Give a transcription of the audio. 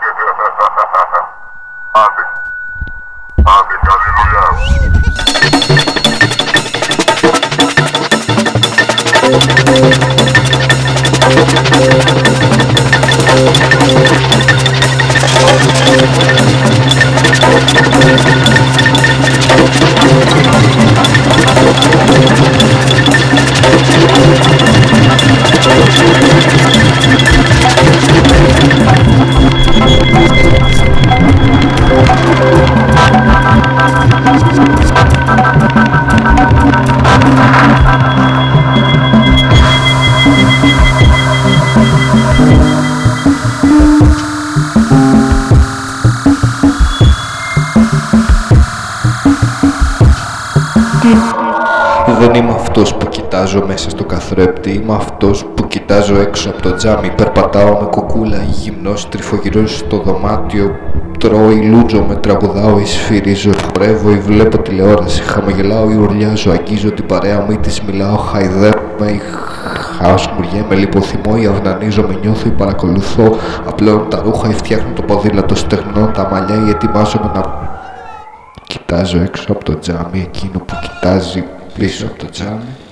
Άντε. Άντε, καλή δουλειά. Δεν είμαι αυτός που κοιτάζω μέσα στο καθρέπτη, είμαι αυτός που κοιτάζω έξω από το τζάμι. Περπατάω με κουκούλα, γυμνός, τρυφογυρός στο δωμάτιο. Τρώω ή λούτζω, με τραγουδάω ή σφυρίζω. Χορεύω ή βλέπω τηλεόραση. Χαμογελάω ή ουρλιάζω. Αγγίζω την παρέα μου ή της μιλάω. Χαϊδεύομαι ή χασμουριέμαι. Λιποθυμώ ή αυνανίζομαι. Νιώθω ή παρακολουθώ. Απλώνω τα ρούχα ή φτιάχνω το ποδήλατο. Στεγνώ τα μαλλιά ή ετοιμάζομαι να κοιτάζω έξω από το τζάμι εκείνο που κοιτάζει πίσω από το τζάμι.